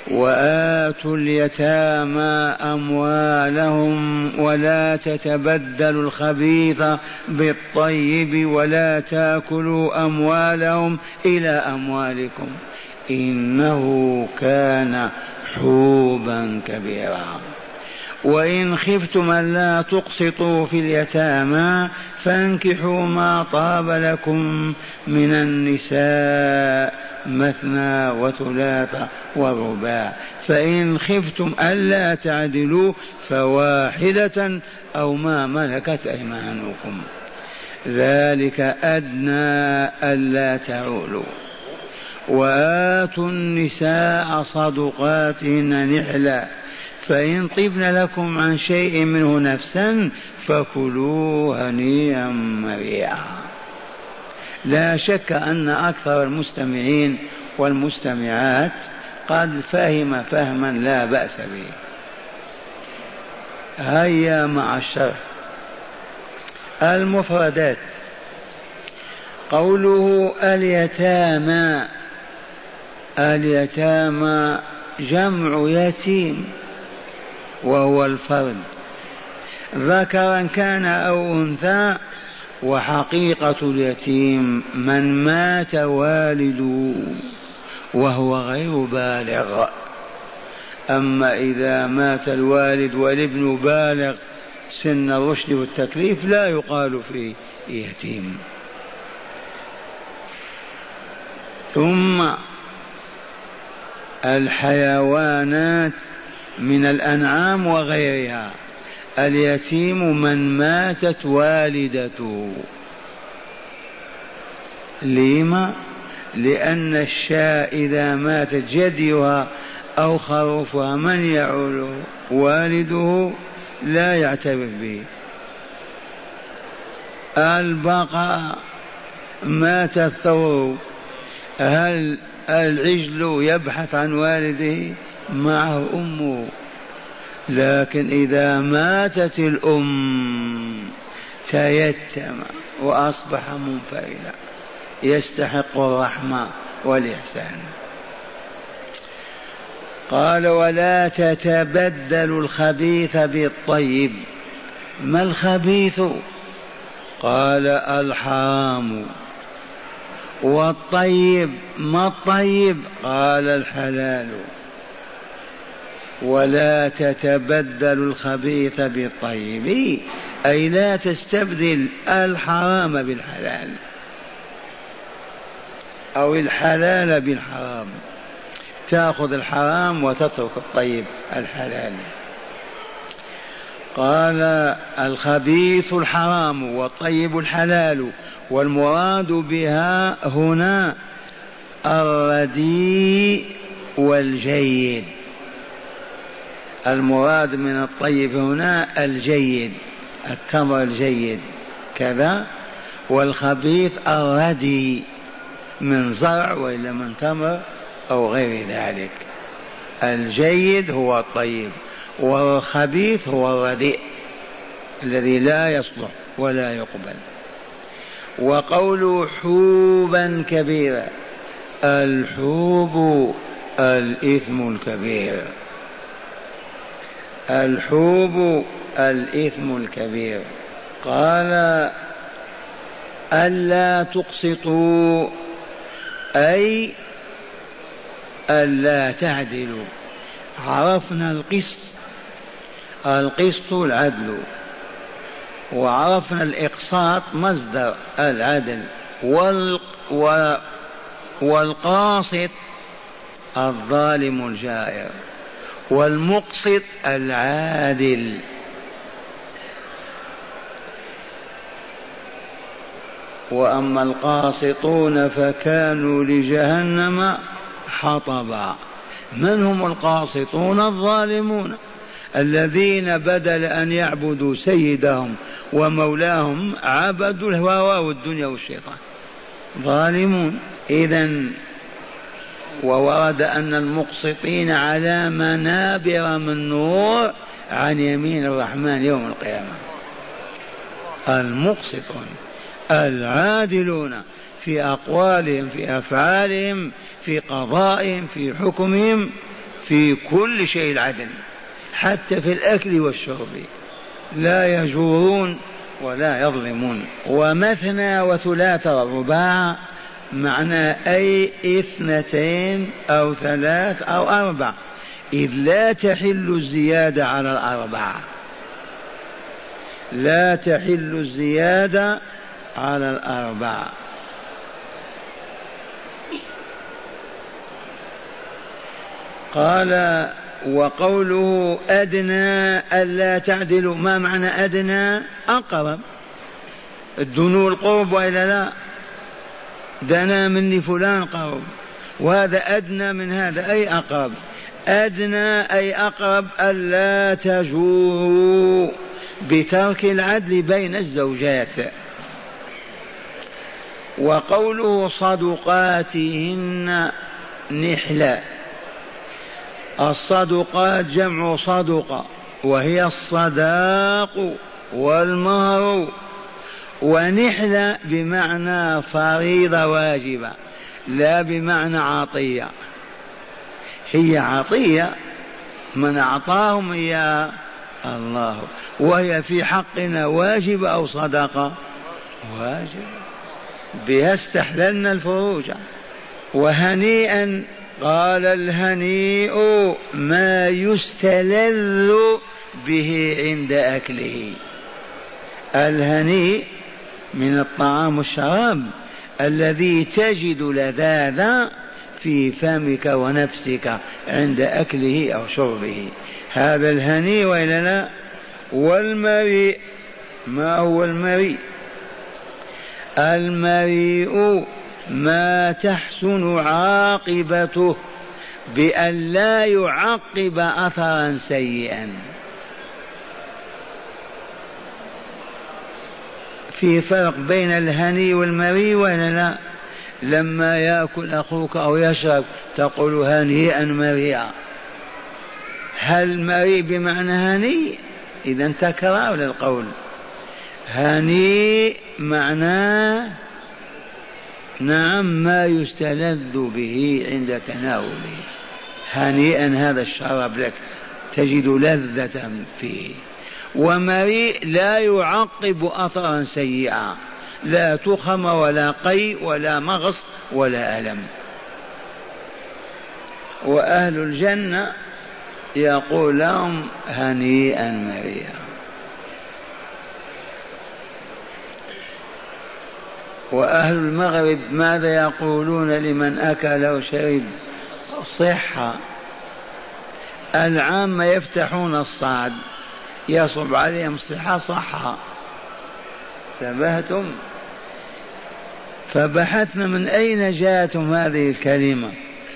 وآتوا اليتامى أموالهم ولا تتبدلوا الخبيث بالطيب ولا تاكلوا أموالهم إلى أموالكم إنه كان حوبا كبيرا. وإن خفتم ألا تقسطوا في اليتامى فانكحوا ما طاب لكم من النساء مثنى وثلاث ورباع، فإن خفتم ألا تعدلوا فواحدة أو ما ملكت أيمانكم ذلك أدنى ألا تعولوا. وآتوا النساء صدقاتهن نحلا فإن طبن لكم عن شيء منه نفسا فكلوه هنيئا مريئا. لا شك أن أكثر المستمعين والمستمعات قد فهم فهما لا بأس به. هيا مع الشرح. المفردات. قوله اليتامى، اليتامى جمع يتيم وهو الفرد ذكرا كان أو أنثى، وحقيقة اليتيم من مات والده وهو غير بالغ. أما إذا مات الوالد والابن بالغ سن الرشد والتكليف لا يقال فيه يتيم. ثم الحيوانات من الأنعام وغيرها، اليتيم من ماتت والدته. لما؟ لأن الشاة إذا ماتت جديها أو خروفها من يعوله؟ والده لا يعترف به. البقرة مات الثور، هل العجل يبحث عن والده؟ معه أمه. لكن إذا ماتت الأم تيتم وأصبح منفردا يستحق الرحمة والإحسان. قال ولا تتبدلوا الخبيث بالطيب. ما الخبيث؟ قال الحرام. والطيب ما الطيب؟ قال الحلال. ولا تتبدلوا الخبيث بالطيب أي لا تستبدل الحرام بالحلال أو الحلال بالحرام، تأخذ الحرام وتترك الطيب الحلال. قال الخبيث الحرام والطيب الحلال، والمراد بها هنا الرديء والجيد. المراد من الطيب هنا الجيد، التمر الجيد كذا، والخبيث الردي من زرع وإلا من تمر أو غير ذلك. الجيد هو الطيب والخبيث هو الرديء الذي لا يصلح ولا يقبل. وقول حوبا كبيرا، الحوب الإثم الكبير، الحوب الإثم الكبير. قال ألا تقسطوا أي ألا تعدلوا. عرفنا القسط، القسط العدل، وعرفنا الإقساط مصدر العدل، والقاسط الظالم الجائر، والمقسط العادل. وأما القاسطون فكانوا لجهنم حطبا. من هم القاسطون؟ الظالمون الذين بدل أن يعبدوا سيدهم ومولاهم عبدوا الهوى والدنيا والشيطان، ظالمون. إذن وورد أن المقسطين على منابر من نور عن يمين الرحمن يوم القيامة. المقسطون العادلون في أقوالهم، في أفعالهم، في قضائهم، في حكمهم، في كل شيء العدل، حتى في الأكل والشرب لا يجورون ولا يظلمون. ومثنى وثلاث ورباع معنى أي 2 أو 3 أو 4، إذ لا تحل الزيادة على الأربعة، لا تحل الزيادة على الأربعة. قال وقوله أدنى ألا تعدلوا، ما معنى أدنى؟ أقرب، الدنو القرب وإلا لا؟ دنا مني فلان قرب، وهذا أدنى من هذا أي أقرب. أدنى أي أقرب ألا تجوروا بترك العدل بين الزوجات. وقوله صدقاتهن نحلة، الصدقات جمع صدقة وهي الصداق والمهر، ونحلة بمعنى فريضة واجبة لا بمعنى عطية، هي عطية من أعطاهم إياها الله، وهي في حقنا واجبة أو صدقة؟ واجبة، بها استحللنا الفروج. وهنيئا، قال الهنيء ما يستلذ به عند أكله. الهنيء من الطعام والشراب الذي تجد لذاذا في فمك ونفسك عند أكله أو شربه، هذا الهني وإلا لا؟ والمريء، ما هو المريء؟ المريء ما تحسن عاقبته بأن لا يعقب أثرا سيئا. في فرق بين الهني والمريء ولا لا؟ لما يأكل أخوك أو يشرب تقول هنيئا مريئا، هل مريء بمعنى هني؟ إذا تكرار للقول. هني معناه نعم ما يستلذ به عند تناوله، هنيئا هذا الشراب لك تجد لذة فيه. ومريء لا يعقب أثرا سيئا، لا تخم ولا قي ولا مغص ولا ألم. وأهل الجنة يقول لهم هنيئا مريئا. وأهل المغرب ماذا يقولون لمن أكل وشرب؟ صحة. العامة يفتحون الصعد يصب عليهم صحة صحة. انتبهتم؟ فبحثنا من أين جاءتهم هذه الكلمة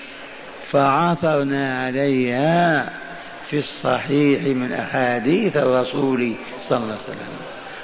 فعثرنا عليها في الصحيح من أحاديث الرسول صلى الله عليه وسلم.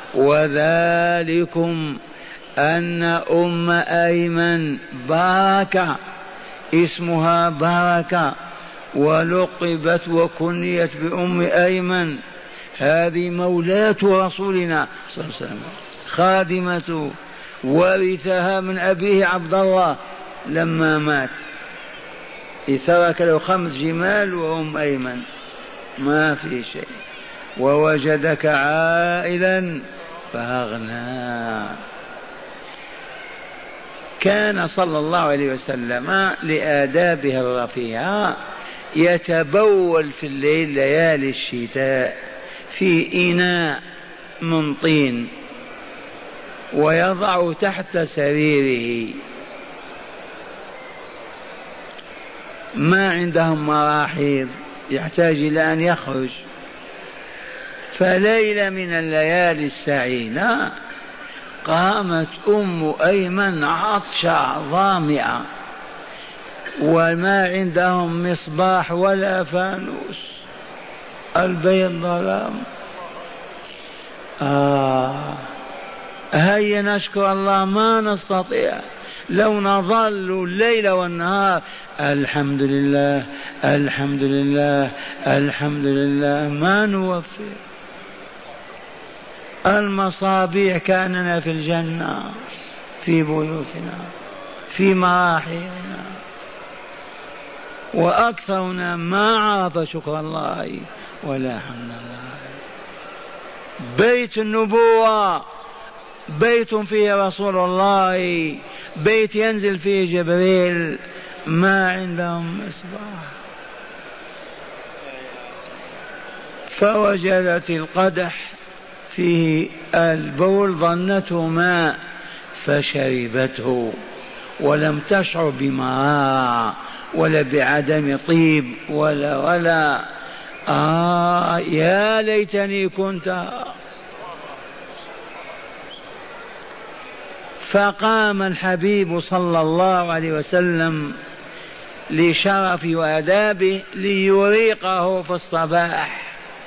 وذلكم أن أم أيمن بركة، اسمها بركة، ولقبت وكنيت بأم أيمن، هذه مولاة رسولنا صلى الله عليه وسلم، خادمته، ورثها من أبيه عبد الله لما مات، ترك له 5 جمال وأم أيمن ما في شيء. ووجدك عائلا فأغنى. كان صلى الله عليه وسلم لآدابه الرفيعة يتبول في الليل ليالي الشتاء في إناء من طين ويضع تحت سريره، ما عندهم مراحيض يحتاج إلى أن يخرج. فليلة من الليالي السعيدة قامت أم أيمن عطشة ظامئة وما عندهم مصباح ولا فانوس، البيت ظلام. هيا نشكر الله، ما نستطيع، لو نظل الليل والنهار الحمد لله الحمد لله الحمد لله ما نوفي. المصابيح كاننا في الجنة، في بيوتنا، في مراحلنا. وأكثرنا ما عرف شكر الله ولا حمد الله. بيت النبوة بيت فيه رسول الله، بيت ينزل فيه جبريل، ما عندهم مصباح. فوجدت القدح فيه البول ظنته ماء فشربته ولم تشعر بمرارة ولا بعدم طيب ولا يا ليتني كنت. فقام الحبيب صلى الله عليه وسلم لشرف وآدابه ليريقه في الصباح،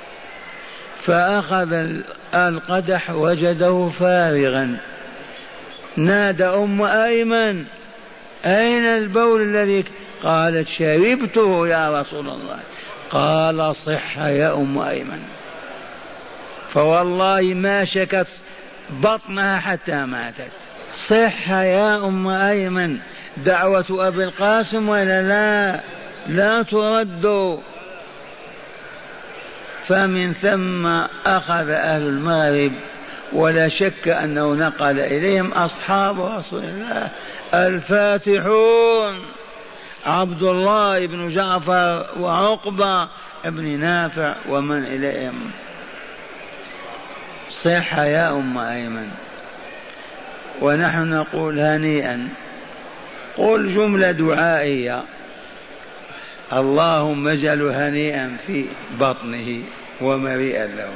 فأخذ القدح وجده فارغا، نادى أم أيمن أين البول الذي؟ قالت شربته يا رسول الله. قال صح يا أم أيمن، فوالله ما شكت بطنها حتى ماتت. صح يا أم أيمن، دعوة أبي القاسم ولا لا ترد. فمن ثم أخذ أهل المغرب، ولا شك أنه نقل إليهم أصحاب رسول الله الفاتحون، عبد الله بن جعفر وعقبة بن نافع ومن إليهم. صح يا أم أيمن. ونحن نقول هنيئا. قل جملة دعائية: اللهم اجعله هنيئا في بطنه ومريئا له.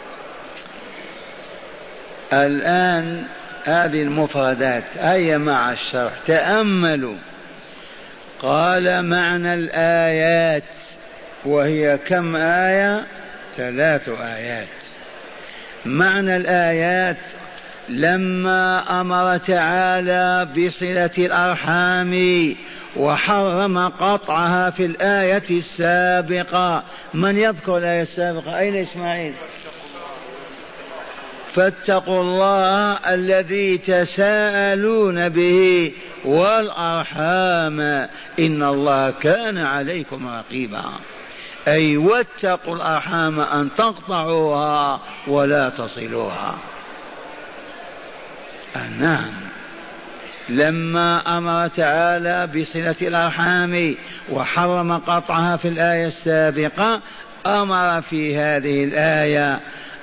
الآن هذه المفردات هيا مع الشرح، تأملوا. قال معنى الآيات، وهي كم آية؟ 3 آيات. معنى الآيات: لما أمر تعالى بصلة الأرحام وحرم قطعها في الآية السابقة. من يذكر الآية السابقة؟ أين إسماعيل؟ فاتقوا الله الذي تساءلون به والأرحام إن الله كان عليكم رقيبا. أي واتقوا الأرحام أن تقطعوها ولا تصلوها. نعم، لما أمر تعالى بصلة الأرحام وحرم قطعها في الآية السابقة، أمر في هذه الآية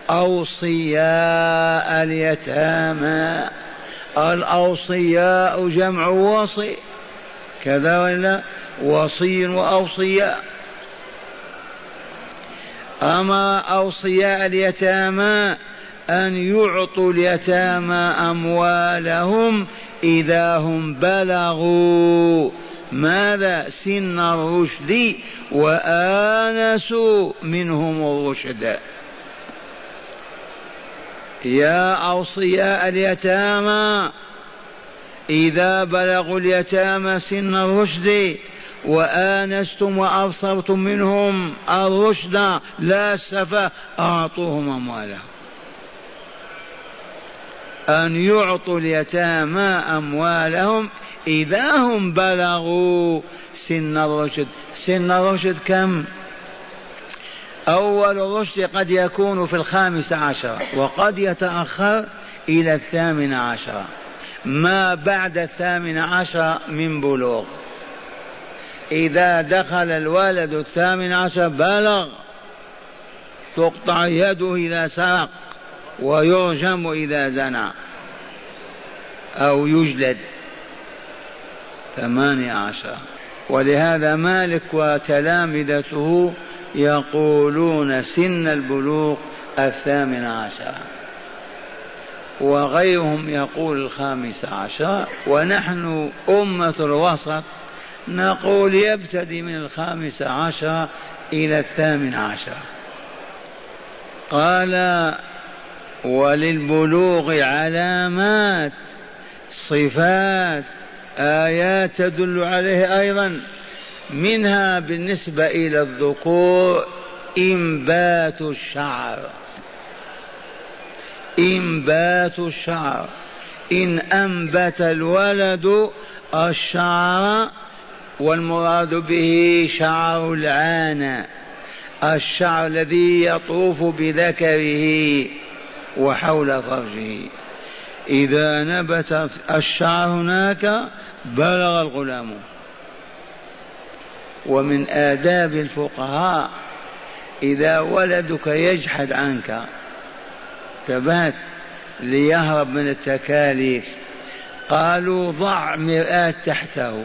أوصياء اليتامى. الأوصياء جمع وصي، كذا ولا؟ وصي وأوصياء. أمر أوصياء اليتامى أن يعطوا اليتامى أموالهم إذا هم بلغوا ماذا؟ سن الرشد وآنسوا منهم الرشد. يا أوصياء اليتامى إذا بلغوا اليتامى سن الرشد وآنستم وأبصرتم منهم الرشد لا السفة، أعطوهم أموالهم. أن يعطوا اليتامى أموالهم إذا هم بلغوا سن الرشد. سن الرشد كم؟ أول الرشد قد يكون في 15 وقد يتأخر إلى 18. ما بعد 18 من بلوغ. إذا دخل الولد 18 بلغ، تقطع يده إذا سرق ويرجم إذا زنى أو يجلد 18. ولهذا مالك وتلامذته يقولون سن البلوغ 18، وغيرهم يقول 15، ونحن أمة الوسط نقول يبتدي من 15 إلى 18. قال وللبلوغ علامات، صفات، آيات تدل عليه أيضا. منها بالنسبة إلى الذكور إنبات الشعر. إنبات الشعر، إن أنبت الولد الشعر والمراد به شعر العانة، الشعر الذي يطوف بذكره وحول فرجه. إذا نبت الشعر هناك بلغ الغلام. ومن آداب الفقهاء إذا ولدك يجحد عنك تبات ليهرب من التكاليف، قالوا ضع مرآة تحته،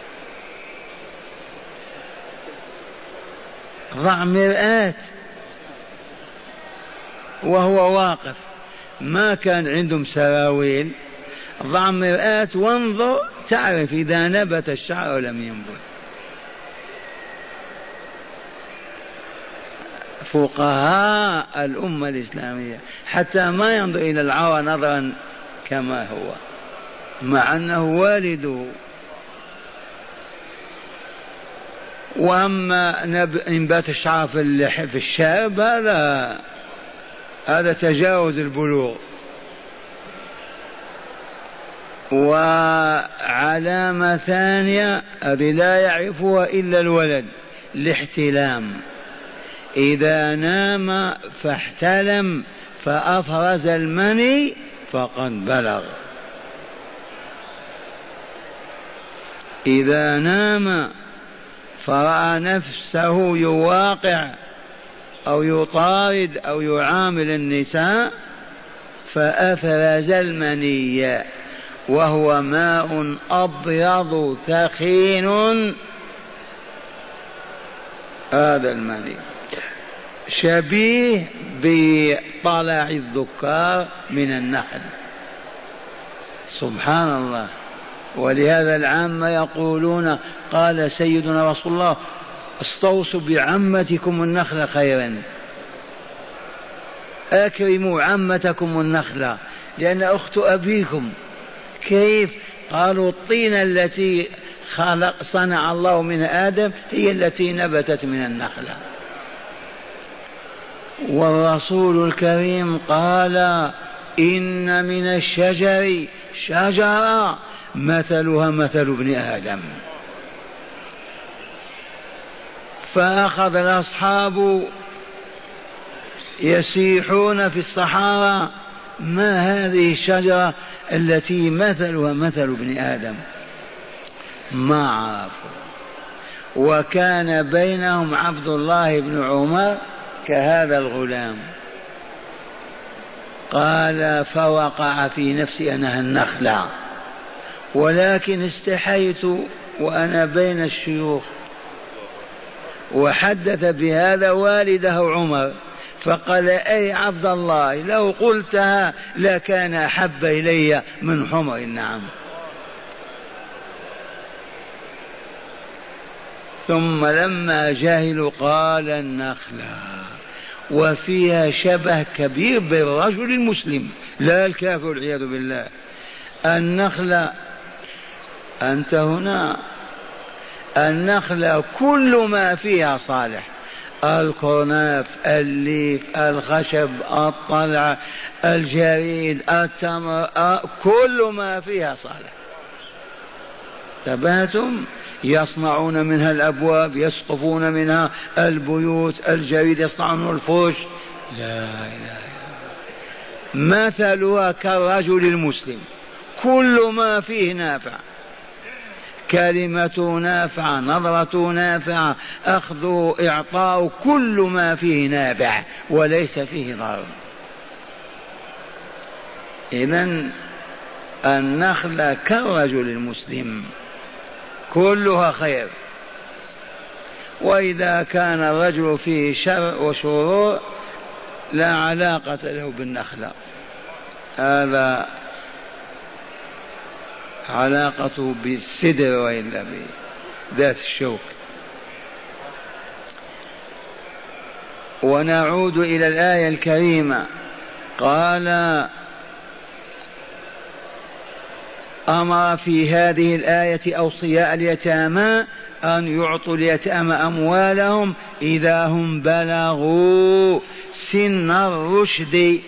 ضع مرآة وهو واقف، ما كان عندهم سراويل، ضع مرآة وانظر تعرف إذا نبت الشعر ولم ينبت. فقهاء الأمة الإسلامية حتى ما ينظر إلى العورة نظرا كما هو مع أنه والده. وأما إنبات الشعر في الشارب هذا تجاوز البلوغ. وعلامة ثانية هذه لا يعرفها إلا الولد، الاحتلام. إذا نام فاحتلم فأفرز المني فقد بلغ. إذا نام فرأى نفسه يواقع أو يطارد أو يعامل النساء فأفرز المني، وهو ماء أبيض ثخين، هذا المني شبيه بطلع الذكار من النخل. سبحان الله. ولهذا العامة يقولون قال سيدنا رسول الله استوصوا بعمتكم النخل خيرا، أكرموا عمتكم النخلة لأن أخت أبيكم. كيف؟ قالوا الطينة التي صنع الله من آدم هي التي نبتت من النخلة. والرسول الكريم قال إن من الشجر شجرة مثلها مثل ابن آدم. فأخذ الأصحاب يسيحون في الصحراء ما هذه الشجرة التي مثلها مثل ابن آدم؟ ما عرفوا. وكان بينهم عبد الله بن عمر كهذا الغلام. قال فوقع في نفسي أنها النخلة، ولكن استحيت وأنا بين الشيوخ. وحدث بهذا والده عمر فقال أي عبد الله لو قلتها لكان أحب إلي من حمر النعم. ثم لما جهلوا قال النخلة، وفيها شبه كبير بالرجل المسلم لا الكافر والعياذ بالله. النخلة أنت هنا، النخلة كل ما فيها صالح، الكرناف، الليف، الخشب، الطلع، الجريد، التمر، كل ما فيها صالح. تباتم يصنعون منها الأبواب، يسقفون منها البيوت، الجريد يصنعون الفرش. لا إله إلا الله. مثلها كالرجل المسلم، كل ما فيه نافع، كلمة نافعة، نظرة نافعة، أخذ إعطاء، كل ما فيه نافع وليس فيه ضرر. إذن النخلة كالرجل المسلم كلها خير. وإذا كان الرجل فيه شر وشرور لا علاقة له بالنخلة، هذا علاقته بالسدر وإلا بذات الشوك. ونعود إلى الآية الكريمة. قال أمر في هذه الآية أوصياء اليتامى أن يعطوا اليتامى أموالهم إذا هم بلغوا سن الرشد.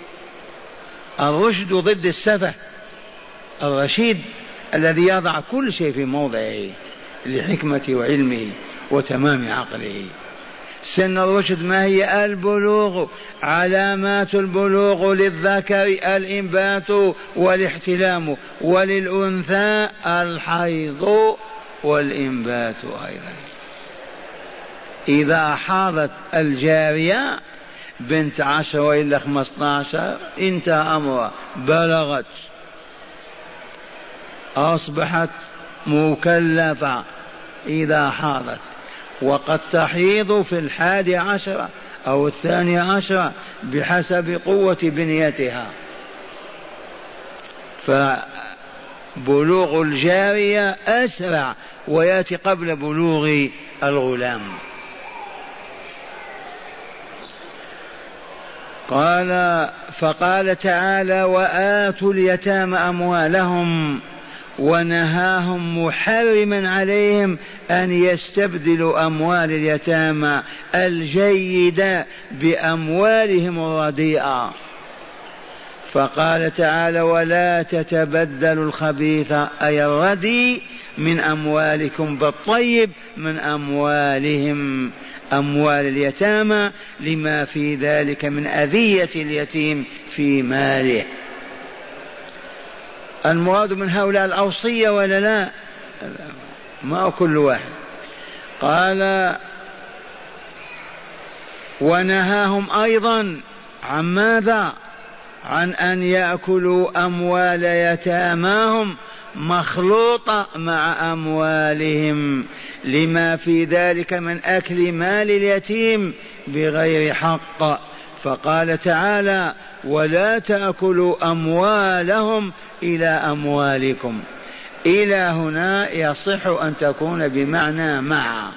الرشد ضد السفه، الرشيد الذي يضع كل شيء في موضعه، لحكمة وعلمه وتمام عقله. سن الرشد ما هي؟ البلوغ. علامات البلوغ للذكر الإنبات والاحتلام، وللأنثى الحيض والإنبات أيضا. إذا حاضت الجارية بنت 10 وإلا 15 انتهى أمرها، بلغت، أصبحت مكلفة إذا حاضت، وقد تحيض في 11 أو 12 بحسب قوة بنيتها. فبلوغ الجارية أسرع ويأتي قبل بلوغ الغلام. فقال تعالى: وآتوا اليتامى أموالهم، ونهاهم محرما عليهم أن يستبدلوا أموال اليتامى الجيدة بأموالهم الرديئة. فقال تعالى: ولا تتبدلوا الخبيث أي الردي من أموالكم بالطيب من أموالهم، أموال اليتامى، لما في ذلك من أذية اليتيم في ماله. المراد من هؤلاء الأوصية ولا لا؟ ما كل واحد. قال: ونهاهم أيضا عن ماذا؟ عن أن يأكلوا أموال يتاماهم مخلوطة مع أموالهم، لما في ذلك من أكل مال اليتيم بغير حق. فقال تعالى: ولا تأكلوا أموالهم إلى أموالكم. إلى هنا يصح أن تكون بمعنى مع،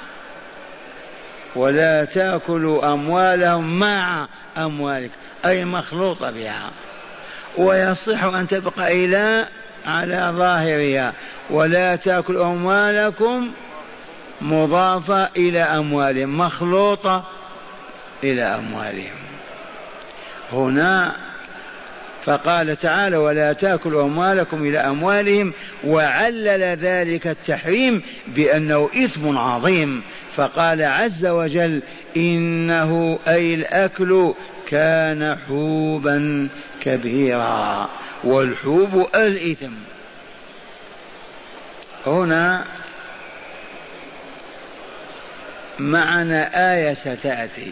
ولا تأكلوا أموالهم مع أموالكم أي مخلوطة بها، ويصح أن تبقى إلى على ظاهرها: ولا تأكلوا أموالكم مضافة إلى أموالهم مخلوطة إلى أموالهم. هنا فقال تعالى: ولا تأكلوا أموالكم إلى أموالهم، وعلل ذلك التحريم بأنه إثم عظيم، فقال عز وجل: إنه أي الأكل كان حوبا كبيرا، والحوب الإثم. هنا معنا آية ستأتي: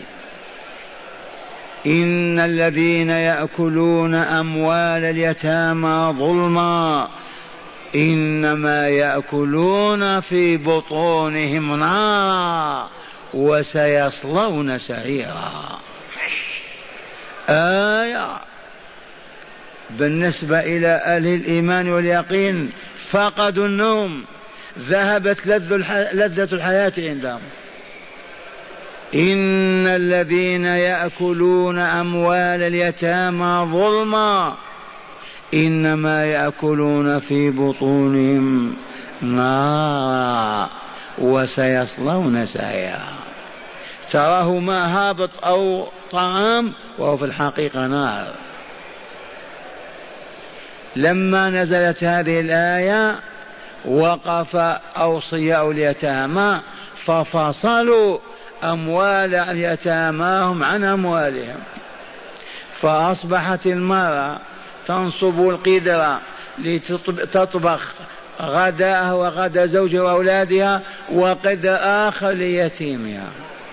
إن الذين يأكلون أموال اليتامى ظلما إنما يأكلون في بطونهم نارا وسيصلون سعيرا. آية بالنسبة إلى أهل الإيمان واليقين فقدوا النوم، ذهبت لذة الحياة عندهم. إن الذين يأكلون أموال اليتامى ظلما إنما يأكلون في بطونهم نارا وسيصلون سعيرا. تراه ما هابط أو طعام وهو في الحقيقة نار. لما نزلت هذه الآية وقف أوصياء اليتامى ففصلوا أموال يتاماهم عن أموالهم، فأصبحت المرأة تنصب القدرة لتطبخ غداءها وغدا زوجها وأولادها وقدر آخر ليتيمها.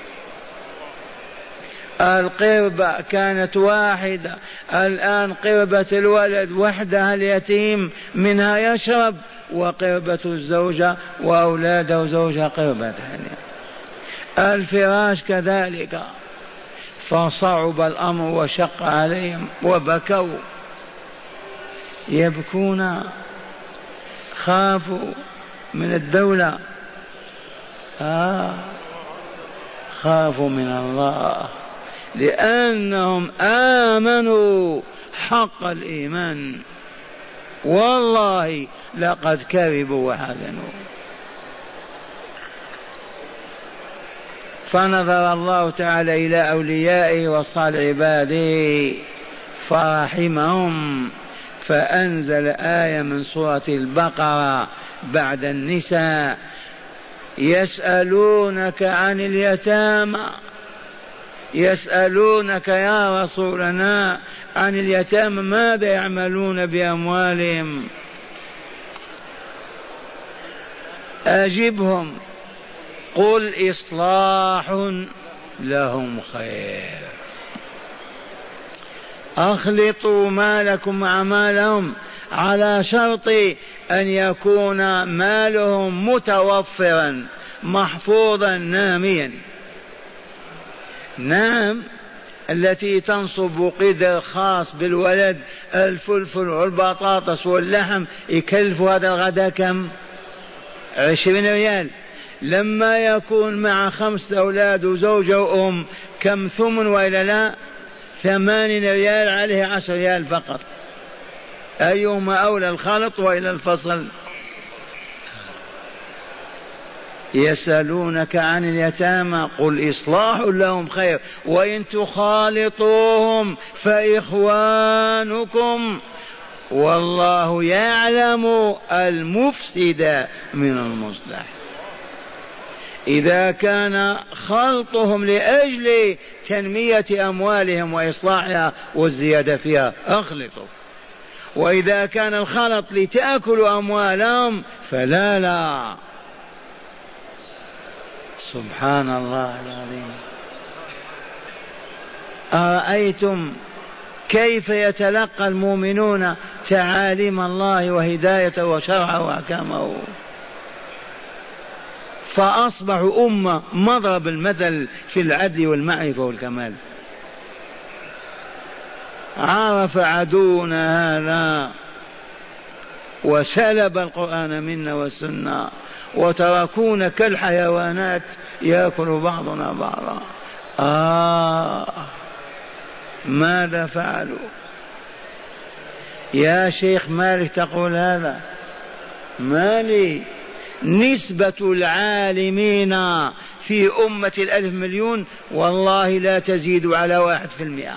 القربة كانت واحدة، الآن قربة الولد وحدها اليتيم منها يشرب، وقربة الزوجة وأولاده وزوجها قربة ثانية. الفراش كذلك، فصعب الأمر وشق عليهم وبكوا يبكون، خافوا من الدولة، خافوا من الله لأنهم آمنوا حق الإيمان، والله لقد كذبوا وحزنوا. فنظر الله تعالى إلى أوليائه وصالح عباده فرحمهم، فأنزل آية من سورة البقرة بعد النساء: يسألونك عن اليتامى، يسألونك يا رسولنا عن اليتامى ماذا يعملون بأموالهم؟ أجبهم قل إصلاح لهم خير. أخلطوا مالكم مع مالهم على شرط أن يكون مالهم متوفرا محفوظا ناميا. نام التي تنصب قدر خاص بالولد، الفلفل والبطاطس واللحم يكلف هذا الغداء كم؟ 20 ريال. لما يكون مع 5 أولاد وزوجة وأم كم ثمن وإلا لا؟ 80 ريال، عليه 10 ريال فقط. أيهما أولى، الخلط وإلى الفصل؟ يسألونك عن اليتامى قل إصلاح لهم خير وإن تخالطوهم فإخوانكم والله يعلم المفسد من المصلح. إذا كان خلطهم لأجل تنمية أموالهم وإصلاحها والزيادة فيها أخلطوا، وإذا كان الخلط لتأكلوا أموالهم فلا لا. سبحان الله العظيم. أرأيتم كيف يتلقى المؤمنون تعاليم الله وهدايته وشرعه وأحكامه؟ فأصبحوا أمة مضرب المثل في العدل والمعرفة والكمال. عرف عدونا هذا وسلب القرآن منا والسنة وتركونا كالحيوانات يأكل بعضنا بعضا. ماذا فعلوا؟ يا شيخ مالك تقول هذا؟ مالي. نسبة العالمين في أمة 1,000,000,000 والله لا تزيد على 1%،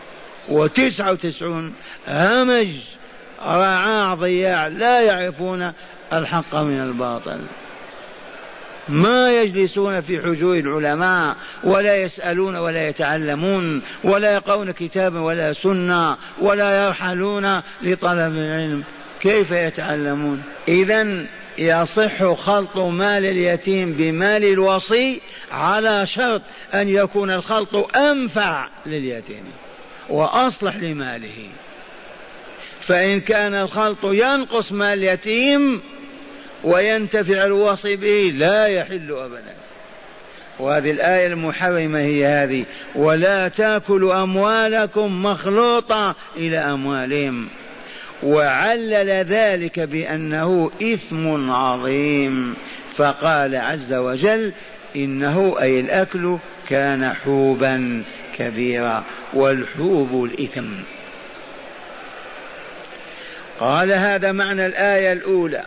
99 همج رعاع ضياع لا يعرفون الحق من الباطل. ما يجلسون في حجور العلماء ولا يسألون ولا يتعلمون ولا يقرؤون كتابا ولا سنة ولا يرحلون لطلب العلم. كيف يتعلمون؟ إذن يصح خلط مال اليتيم بمال الوصي على شرط أن يكون الخلط أنفع لليتيم وأصلح لماله. فإن كان الخلط ينقص مال اليتيم وينتفع الوصي به لا يحل أبدا. وهذه الآية المحرمة هي هذه: ولا تأكلوا أموالكم مخلوطة إلى أموالهم. وعلل ذلك بأنه إثم عظيم، فقال عز وجل إنه أي الأكل كان حوبا كبيرا، والحوب الإثم. قال هذا معنى الآية الأولى.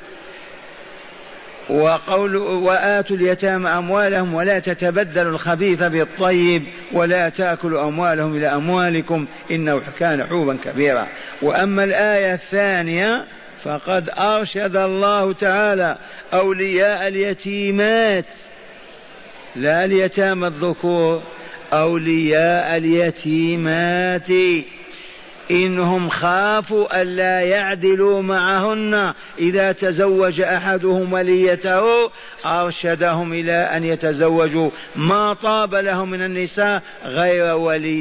وقول وآتوا اليتامى أموالهم ولا تتبدلوا الخبيث بالطيب ولا تأكلوا أموالهم إلى أموالكم إنه كان حوبا كبيرا. وأما الآية الثانية فقد أرشد الله تعالى أولياء اليتيمات، لا اليتامى الذكور، أولياء اليتيمات إنهم خافوا ألا يعدلوا معهن إذا تزوج أحدهم وليته، أرشدهم إلى أن يتزوجوا ما طاب لهم من النساء غير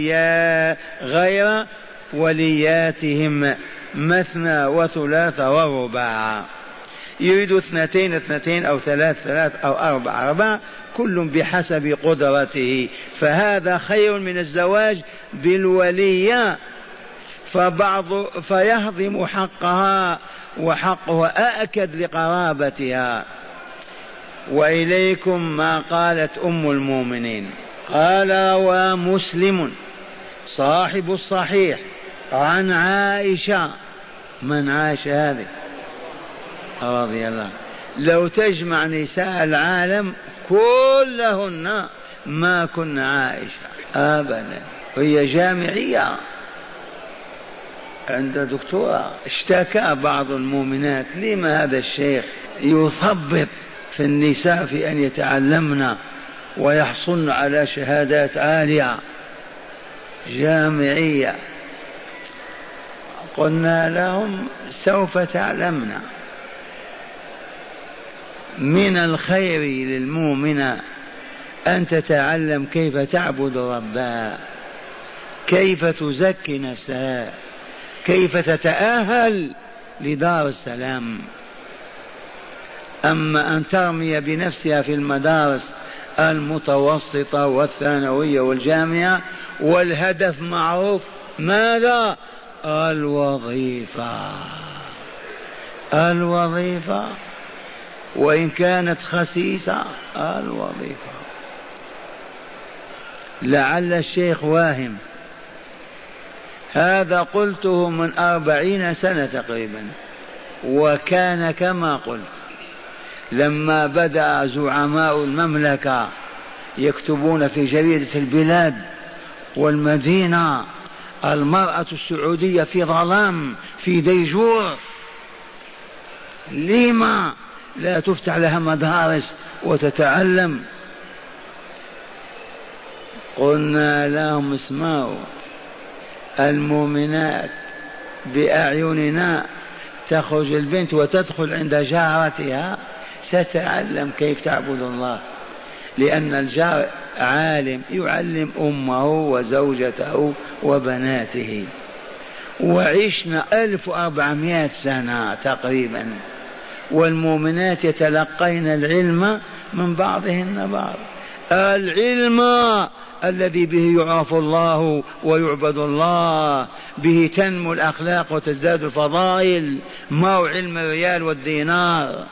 ولياتهم مثنى وثلاث ورباع. يريد 2 2 أو 3 أو 4 كل بحسب قدرته، فهذا خير من الزواج بالولية فيهضم حقها وحقها أأكد لقرابتها. وإليكم ما قالت أم المؤمنين. قال ومسلم صاحب الصحيح عن عائشة. من عائشة هذه رضي الله؟ لو تجمع نساء العالم كلهن ما كن عائشة أبدا، هي جامعية عند دكتورة. اشتكى بعض المؤمنات: لما هذا الشيخ يثبط في في النساء في أن يتعلمن ويحصلن على شهادات عالية جامعية. قلنا لهم سوف تعلمن من الخير للمؤمنة أن تتعلم كيف تعبد ربها، كيف تزكي نفسها، كيف تتأهل لدار السلام. أما أن ترمي بنفسها في المدارس المتوسطة والثانوية والجامعة والهدف معروف، ماذا؟ الوظيفة. الوظيفة وإن كانت خسيسة، الوظيفة. لعل الشيخ واهم، هذا قلته من 40 سنة تقريبا، وكان كما قلت لما بدأ زعماء المملكة يكتبون في جريدة البلاد والمدينة المرأة السعودية في ظلام في ديجور، لما لا تفتح لها مدارس وتتعلم؟ قلنا لهم اسمعوا، المؤمنات بأعيننا تخرج البنت وتدخل عند جارتها تتعلم كيف تعبد الله، لأن الجار عالم يعلم أمه وزوجته وبناته. وعشنا 1400 سنة تقريبا والمؤمنات يتلقين العلم من بعضهن بعض، العلم الذي به يعرف الله ويعبد الله، به تنمو الأخلاق وتزداد الفضائل، ما هو علم الريال والدينار.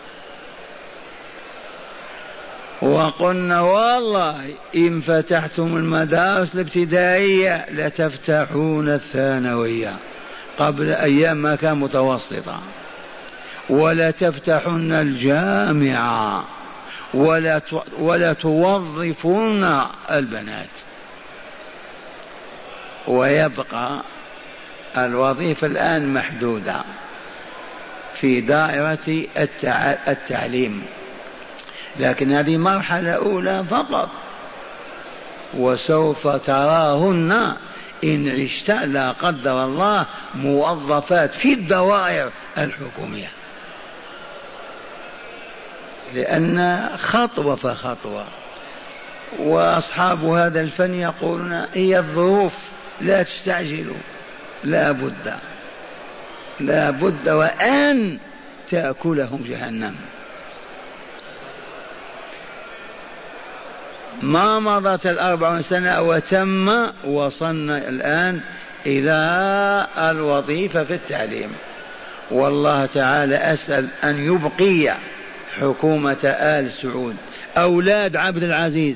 وقلنا والله إن فتحتم المدارس الابتدائية لتفتحون الثانوية، قبل أيام ما كان متوسطة، ولا تفتحن الجامعة، ولا توظفون البنات. ويبقى الوظيفة الآن محدودة في دائرة التعليم، لكن هذه مرحلة أولى فقط، وسوف تراهن إن عشت لا قدر الله موظفات في الدوائر الحكومية، لأن خطوة فخطوة. وأصحاب هذا الفن يقولون هي الظروف، لا تستعجلوا، لا بد وأن تأكلهم جهنم. ما مضت 40 سنة وتم وصلنا الآن إلى الوظيفة في التعليم. والله تعالى أسأل أن يبقي حكومة آل سعود أولاد عبد العزيز،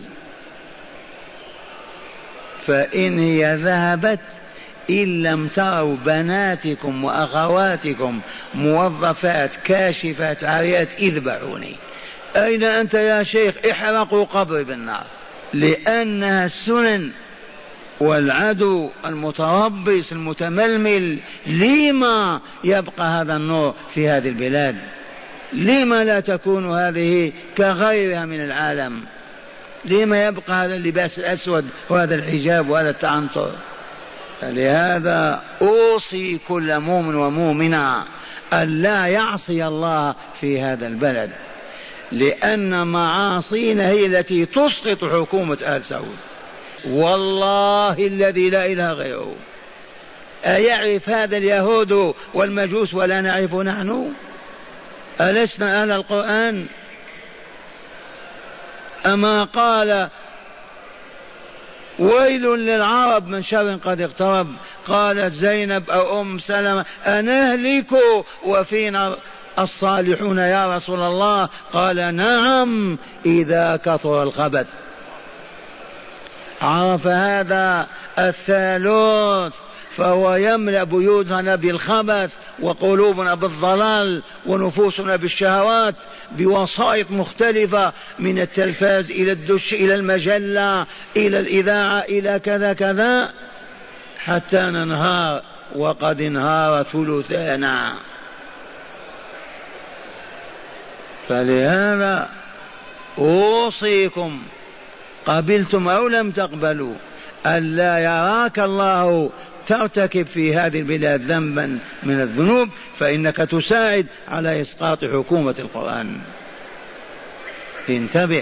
فإن هي ذهبت إن لم تروا بناتكم وأخواتكم موظفات كاشفات عاريات اذبحوني. أين أنت يا شيخ؟ احرقوا قبري بالنار، لأنها السنن والعدو المتربص المتململ. لما يبقى هذا النور في هذه البلاد؟ لما لا تكون هذه كغيرها من العالم؟ لما يبقى هذا اللباس الأسود وهذا الحجاب وهذا التعنطر؟ لهذا أوصي كل مؤمن ومؤمنة أن لا يعصي الله في هذا البلد، لأن معاصينا هي التي تسقط حكومة آل سعود. والله الذي لا إله غيره. أيعرف هذا اليهود والمجوس ولا نعرف نحن؟ ألسنا أهل القرآن؟ أما قال ويل للعرب من شر قد اقترب؟ قالت زينب أو أم سلمة أنهلك وفينا الصالحون يا رسول الله؟ قال نعم إذا كثر الخبث. عرف هذا الثالوث، فهو يملأ بيوتنا بالخبث وقلوبنا بالضلال ونفوسنا بالشهوات بوسائط مختلفة، من التلفاز إلى الدش إلى المجلة إلى الإذاعة إلى كذا كذا، حتى ننهار وقد انهار ثلثانا. فلهذا أوصيكم قبلتم أو لم تقبلوا ألا يراك الله ترتكب في هذه البلاد ذنبا من الذنوب، فإنك تساعد على إسقاط حكومة القرآن. انتبه.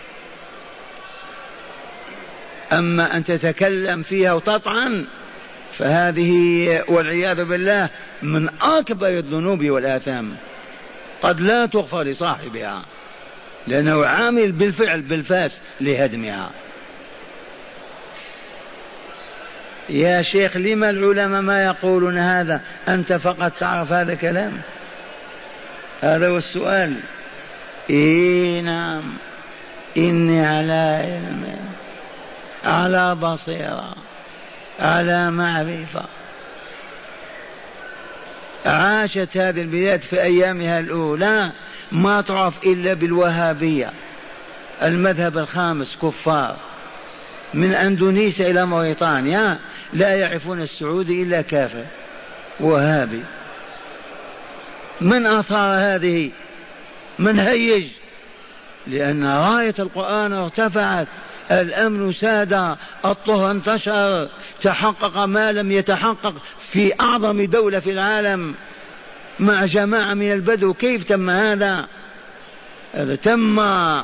أما أن تتكلم فيها وتطعن فهذه والعياذ بالله من أكبر الذنوب والآثام، قد لا تغفر لصاحبها لأنه عامل بالفعل بالفاس لهدمها. يا شيخ لما العلماء ما يقولون هذا؟ أنت فقط تعرف هذا الكلام؟ هذا هو السؤال. نعم، إني على علم، على بصيرة، على معرفة. عاشت هذه البلاد في أيامها الأولى ما تعرف إلا بالوهابية، المذهب الخامس، كفار من أندونيسيا إلى موريتانيا لا يعرفون السعودي إلا كافر وهابي. من أثار هذه؟ من هيج؟ لأن راية القرآن ارتفعت، الأمن ساد، الطهر انتشر، تحقق ما لم يتحقق في أعظم دولة في العالم مع جماعة من البدو. كيف تم هذا؟ هذا تم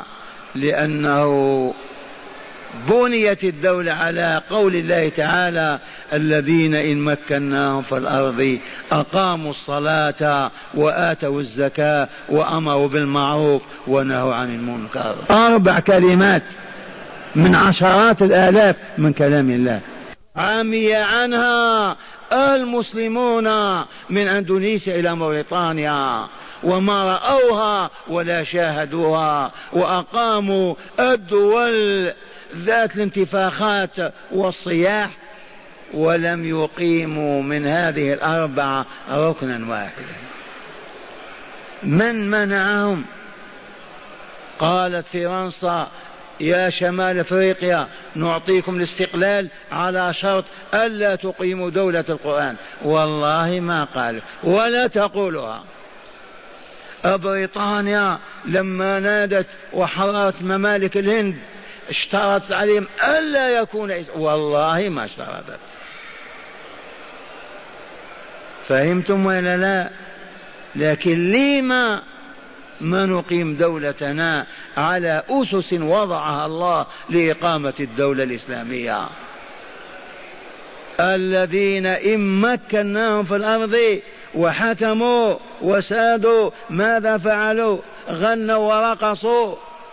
لأنه بنيت الدولة على قول الله تعالى: الذين إن مكناهم في الأرض أقاموا الصلاة وآتوا الزكاة وأمروا بالمعروف ونهوا عن المنكر. 4 كلمات من عشرات الآلاف من كلام الله عمي عنها المسلمون من أندونيسيا إلى موريتانيا، وما رأوها ولا شاهدوها، وأقاموا الدول ذات الانتفاخات والصياح ولم يقيموا من هذه 4 ركنا واحدا. من منعهم؟ قالت فرنسا: يا شمال أفريقيا نعطيكم الاستقلال على شرط ألا تقيموا دولة القرآن. والله ما قال ولا تقولها. بريطانيا لما نادت وحررت ممالك الهند اشترطت عليهم ألا يكون والله ما اشترطت. فهمتم ولا لا؟ لكن لما ما نقيم دولتنا على أسس وضعها الله لإقامة الدولة الإسلامية؟ الذين إن مكناهم في الأرض وحكموا وسادوا ماذا فعلوا؟ غنوا ورقصوا،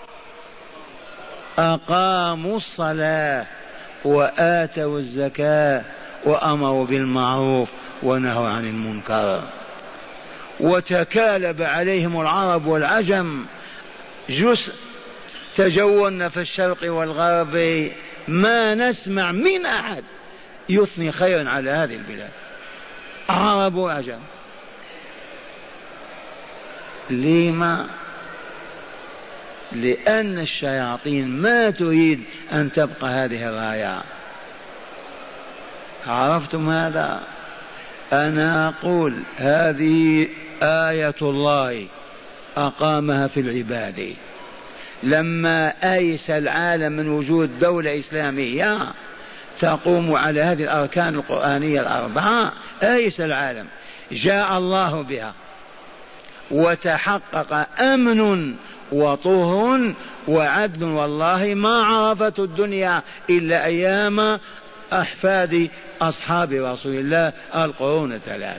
أقاموا الصلاة وآتوا الزكاة وأمروا بالمعروف ونهوا عن المنكر. وتكالب عليهم العرب والعجم تجولنا في الشرق والغرب، ما نسمع من أحد يثني خيرا على هذه البلاد، عرب وعجم. لما؟ لأن الشياطين ما تريد أن تبقى هذه الراية. عرفتم هذا؟ أنا أقول هذه آية الله أقامها في العباد. لما أيس العالم من وجود دولة إسلامية تقوم على هذه الأركان القرآنية 4، أيس العالم، جاء الله بها وتحقق أمن وطهر وعدل. والله ما عرفت الدنيا إلا أيام أحفاد أصحاب رسول الله القرون 3،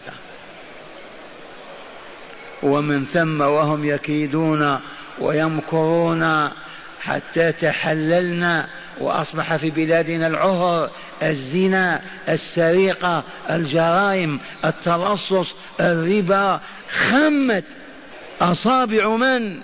ومن ثم وهم يكيدون ويمكرون حتى تحللنا وأصبح في بلادنا العهر، الزنا، السرقة، الجرائم، التلصص، الربا. خمت أصابع من؟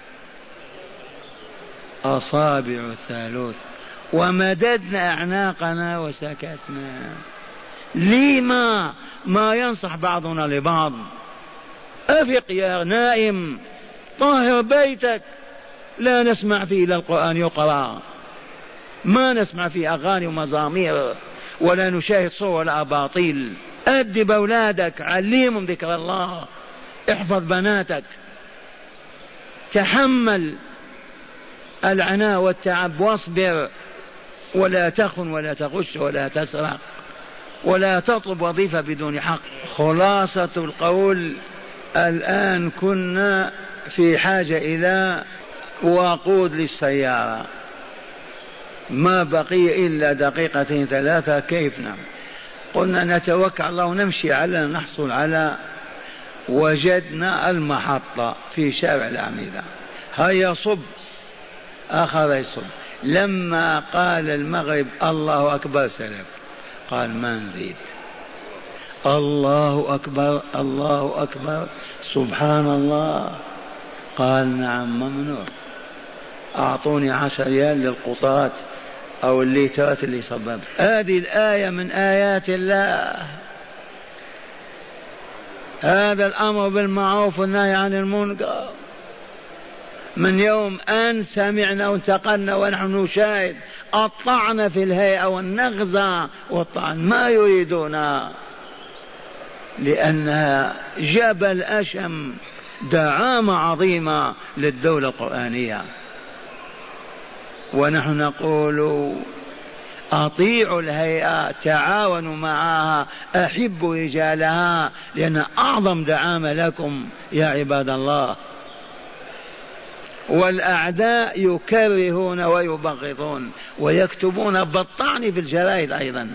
أصابع الثالوث. ومددنا أعناقنا وسكتنا. لما ما ينصح بعضنا لبعض؟ أفق يا نائم، طهر بيتك. لا نسمع فيه إلا القرآن يقرأ، ما نسمع فيه أغاني ومزامير، ولا نشاهد صور ولا أباطيل. أدب أولادك، علمهم ذكر الله، احفظ بناتك، تحمل العناء والتعب واصبر، ولا تخن ولا تغش ولا تسرق ولا تطلب وظيفة بدون حق. خلاصة القول، الآن كنا في حاجة إلى وقود للسيارة، ما بقي إلا دقيقتين ثلاثة، كيف نعمل؟ قلنا نتوكل الله ونمشي على نحصل على، وجدنا المحطة في شارع الأعمدة، هيا صب، أخذ يصب. لما قال المغرب الله أكبر سلف، قال ما نزيد، الله أكبر الله أكبر سبحان الله. قال نعم ممنوع، أعطوني 10 ريال للقطرات أو الليترات اللي صبب. هذه الآية من آيات الله، هذا الأمر بالمعروف والنهي عن المنكر. من يوم أن سمعنا وانتقلنا ونحن نشاهد الطعن في الهيئة والنغزة والطعن، ما يريدون، لأنها جبل أشم، دعامة عظيمة للدولة القرآنية. ونحن نقول أطيعوا الهيئة، تعاونوا معها، أحبوا رجالها، لأن أعظم دعامة لكم يا عباد الله. والأعداء يكرهون ويبغضون ويكتبون بالطعن في الجرائد أيضا،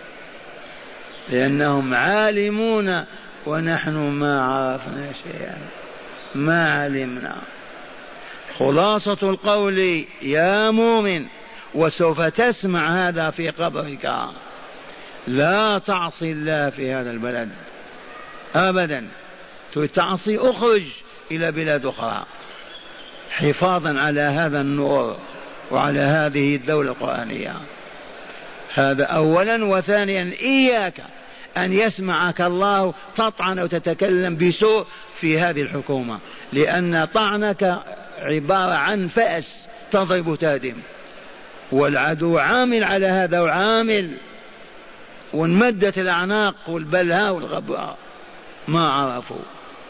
لأنهم عالمون ونحن ما عرفنا شيئا، ما علمنا. خلاصة القول يا مؤمن، وسوف تسمع هذا في قبرك، لا تعصي الله في هذا البلد أبدا. تعصي أخرج إلى بلاد أخرى حفاظا على هذا النور وعلى هذه الدولة القرآنية. هذا أولا. وثانيا إياك أن يسمعك الله تطعن وتتكلم بسوء في هذه الحكومة، لأن طعنك عبارة عن فأس تضرب تهدم، والعدو عامل على هذا وعامل، وانمدت الأعناق والبلهاء والغباء ما عرفوا.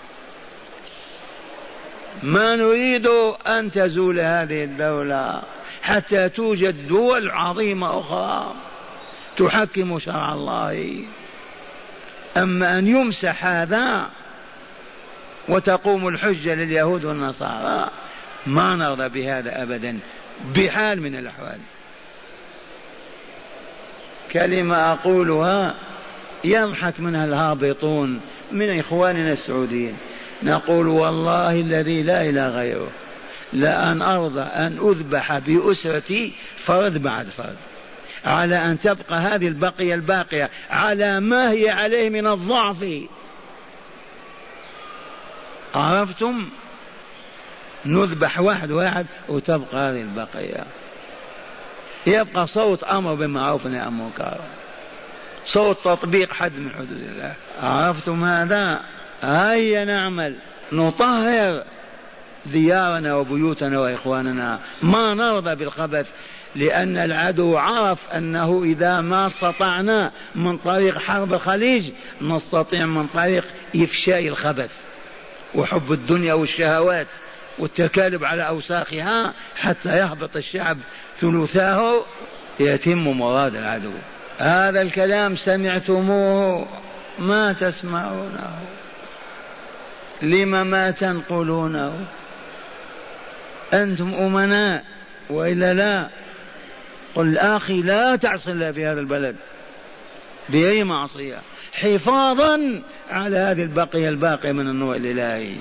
ما نريد أن تزول هذه الدولة حتى توجد دول عظيمة أخرى تحكم شرع الله. أما أن يمسح هذا وتقوم الحجة لليهود والنصارى، ما نرضى بهذا أبدا بحال من الأحوال. كلمة أقولها يضحك منها الهابطون من إخواننا السعوديين، نقول والله الذي لا إله غيره لأن أرضى أن أذبح بأسرتي فرد بعد فرد، على أن تبقى هذه البقية الباقية على ما هي عليه من الضعف. عرفتم؟ نذبح واحد واحد وتبقى هذه البقية، يبقى صوت أمر بالمعروف والنهي عن المنكر، صوت تطبيق حد من حدود الله. عرفتم هذا؟ هيا نعمل، نطهر ديارنا وبيوتنا وإخواننا، ما نرضى بالخبث، لأن العدو عرف أنه إذا ما استطعنا من طريق حرب الخليج نستطيع من طريق إفشاء الخبث وحب الدنيا والشهوات والتكالب على أوساخها حتى يهبط الشعب ثلثاه، يتم مراد العدو. هذا الكلام سمعتموه، ما تسمعونه، لما ما تنقلونه؟ أنتم أمناء وإلا لا؟ قل أخي لا تعصي الله في هذا البلد بأي معصية، حفاظا على هذه البقية الباقية من النور الإلهي.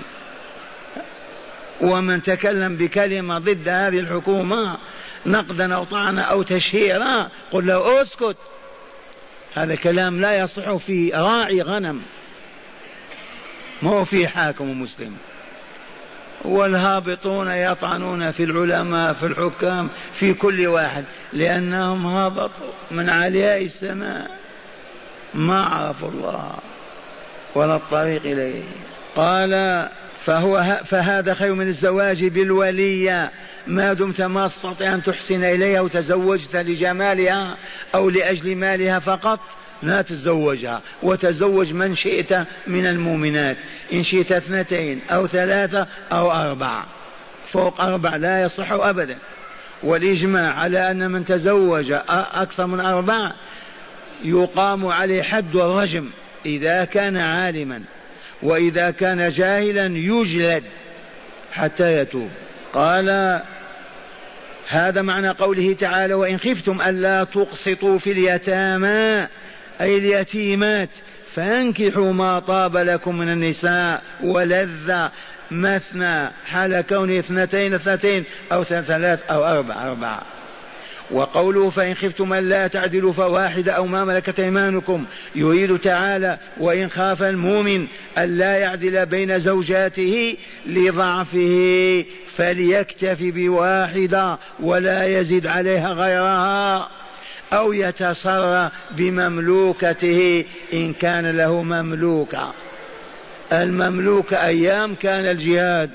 ومن تكلم بكلمة ضد هذه الحكومة نقدا أو طعنا أو تشهيرا قل له أسكت، هذا كلام لا يصح فيه راعي غنم، ما هو فيه حاكم مسلم. والهابطون يطعنون في العلماء في الحكام في كل واحد، لأنهم هبطوا من علياء السماء، ما عرفوا الله ولا الطريق إليه. قال فهذا خير من الزواج بالولية ما دمت ما تستطيع أن تحسن إليها وتزوجت لجمالها أو لأجل مالها فقط، لا تتزوجها، وتزوج من شئت من المؤمنات، إن شئت 2 أو 3 أو 4، فوق 4 لا يصح أبدا. والإجماع على أن من تزوج أكثر من 4 يقام عليه حد الرجم إذا كان عالما، وإذا كان جاهلا يجلد حتى يتوب. قال هذا معنى قوله تعالى وإن خفتم ألا تقسطوا في اليتامى أي اليتيمات فانكحوا ما طاب لكم من النساء ولذ مثنى حال كونه 2 أو 3 أو 4. وقوله فإن خفتم ألا تعدلوا فواحدة أو ما ملكت أيمانكم يريد تعالى وإن خاف المؤمن ألا يعدل بين زوجاته لضعفه فليكتفي بواحدة ولا يزد عليها غيرها، أو يتسرى بمملوكته إن كان له مملوكة. المملوك أيام كان الجهاد،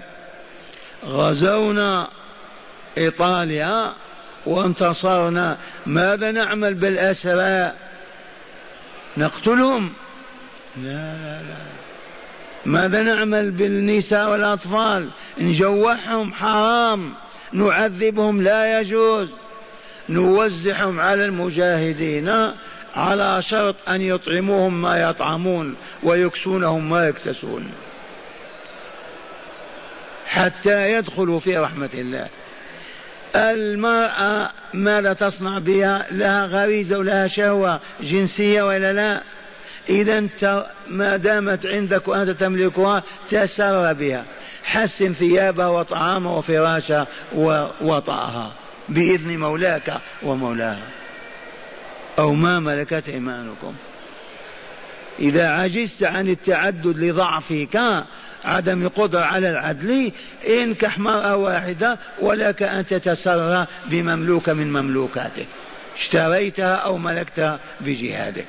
غزونا إيطاليا وانتصرنا، ماذا نعمل بالأسرى؟ نقتلهم؟ لا. ماذا نعمل بالنساء والأطفال؟ نجوعهم؟ حرام. نعذبهم؟ لا يجوز. نوزعهم على المجاهدين على شرط أن يطعموهم ما يطعمون ويكسونهم ما يكتسون حتى يدخلوا في رحمة الله. المرأة ماذا تصنع بها؟ لها غريزة ولها شهوة جنسية ولا لا؟ إذا ما دامت عندك وأنت تملكها تسر بها، حسن ثيابها وطعامها وفراشها ووطأها بإذن مولاك ومولاها أو ما ملكت إيمانكم. إذا عجزت عن التعدد لضعفك عدم قدرة على العدل انكح مرأة واحدة ولك أن تتسرى بمملوك من مملوكاتك اشتريتها أو ملكتها بجهادك.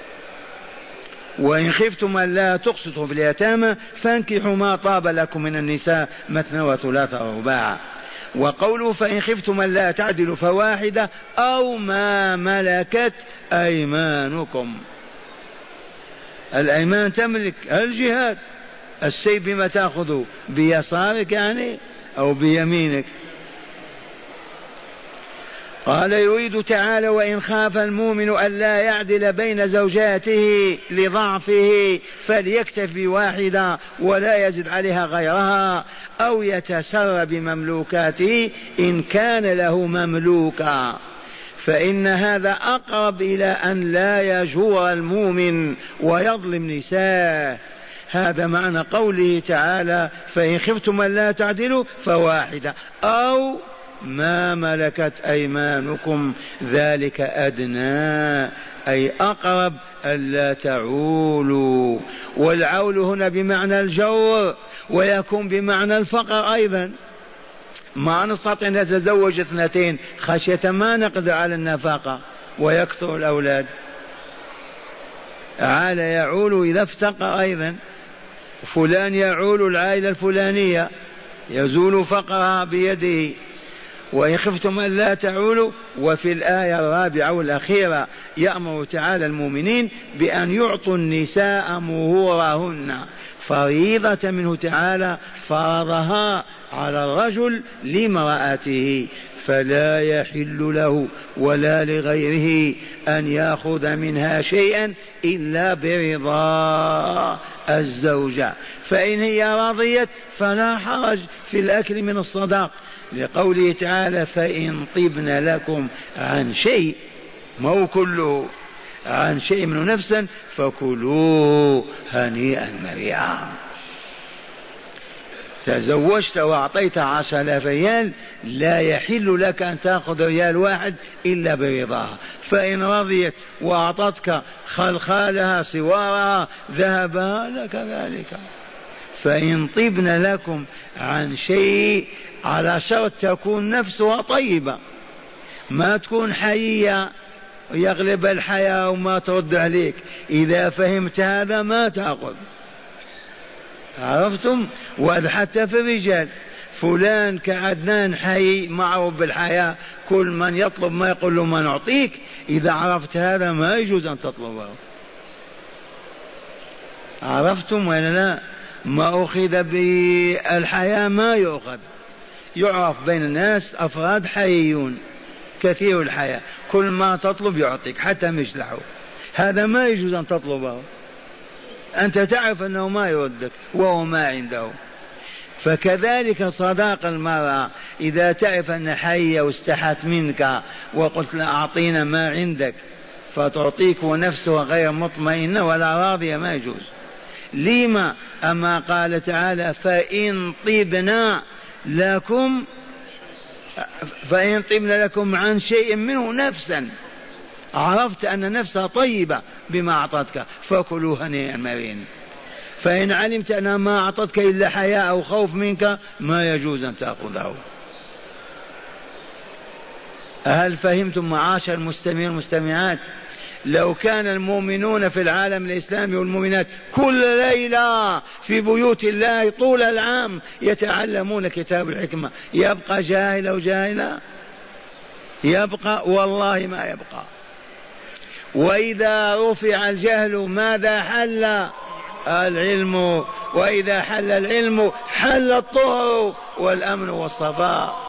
وإن خفتم ألا تقسطوا في اليتامى فانكحوا ما طاب لكم من النساء مثنى وثلاث ورباع. وقوله فإن خفتم ألا تعدلوا فواحدة أو ما ملكت أيمانكم. الأيمان تملك الجهاد، السيف بما تأخذ بيسارك يعني أو بيمينك. قال يريد تعالى وإن خاف المؤمن ألا يعدل بين زوجاته لضعفه فليكتفي واحدة ولا يزد عليها غيرها أو يتسر بمملوكاته إن كان له مملوكا، فإن هذا أقرب إلى أن لا يجور المؤمن ويظلم نساءه. هذا معنى قوله تعالى فإن خفتم ألا تعدلوا فواحدة أو ما ملكت أيمانكم ذلك أدنى أي أقرب ألا تعولوا. والعول هنا بمعنى الجور ويكون بمعنى الفقر أيضا. ما نستطيع أن نتزوج 2 خشية ما نقدر على النفقة ويكثر الأولاد. عال يعول إذا افتقر أيضا. فلان يعول العائلة الفلانية يزول فقرها بيده. وإن خفتم ألا تعولوا. وفي الآية الرابعة والأخيرة يأمر تعالى المؤمنين بأن يعطوا النساء مهورهن فريضة منه تعالى فرضها على الرجل لامرأته، فلا يحل له ولا لغيره أن يأخذ منها شيئا إلا برضا الزوجة، فإن هي رضيت فلا حرج في الأكل من الصداق، لقوله تعالى فإن طبن لكم عن شيء، مو كله، عن شيء من نفسا فكلوه هنيئا مريئا. تزوجت وأعطيت 10,000 ريال لا يحل لك أن تأخذ ريال واحد إلا برضاها، فإن رضيت وأعطتك خلخالها سوارها ذهبها لك ذلك. فإن طبن لكم عن شيء على شرط تكون نفسها طيبة، ما تكون حية يغلب الحياة وما ترد عليك. إذا فهمت هذا ما تأخذ. عرفتم؟ وهذا حتى في الرجال، فلان كعدنان حي معه بالحياة، كل من يطلب ما يقول له ما نعطيك. إذا عرفت هذا ما يجوز أن تطلبه. عرفتم ولا لا؟ ما أخذ بالحياة ما يؤخذ. يعرف بين الناس أفراد حييون كثير الحياة، كل ما تطلب يعطيك حتى مجلحه. هذا ما يجوز أن تطلبه، أنت تعرف أنه ما يردك وهو ما عنده. فكذلك صداق المرأة إذا تعرف أن حية واستحت منك وقلت لا أعطينا ما عندك فتعطيك ونفسها غير مطمئنة ولا راضية، ما يجوز. لما؟ أما قال تعالى فإن طبن لكم عن شيء منه نفسا، عرفت أن نفسها طيبة بما أعطتك فكلوا هنيئا مريئا. فإن علمت أنها ما أعطتك إلا حياء أو خوف منك ما يجوز أن تأخذه. هل فهمتم معاشر المستمعين والمستمعات؟ لو كان المؤمنون في العالم الإسلامي والمؤمنات كل ليلة في بيوت الله طول العام يتعلمون كتاب الحكمة، يبقى جاهل أو جاهلا؟ يبقى والله ما يبقى. وإذا رفع الجهل ماذا حل؟ العلم. وإذا حل العلم حل الطهر والأمن والصفاء.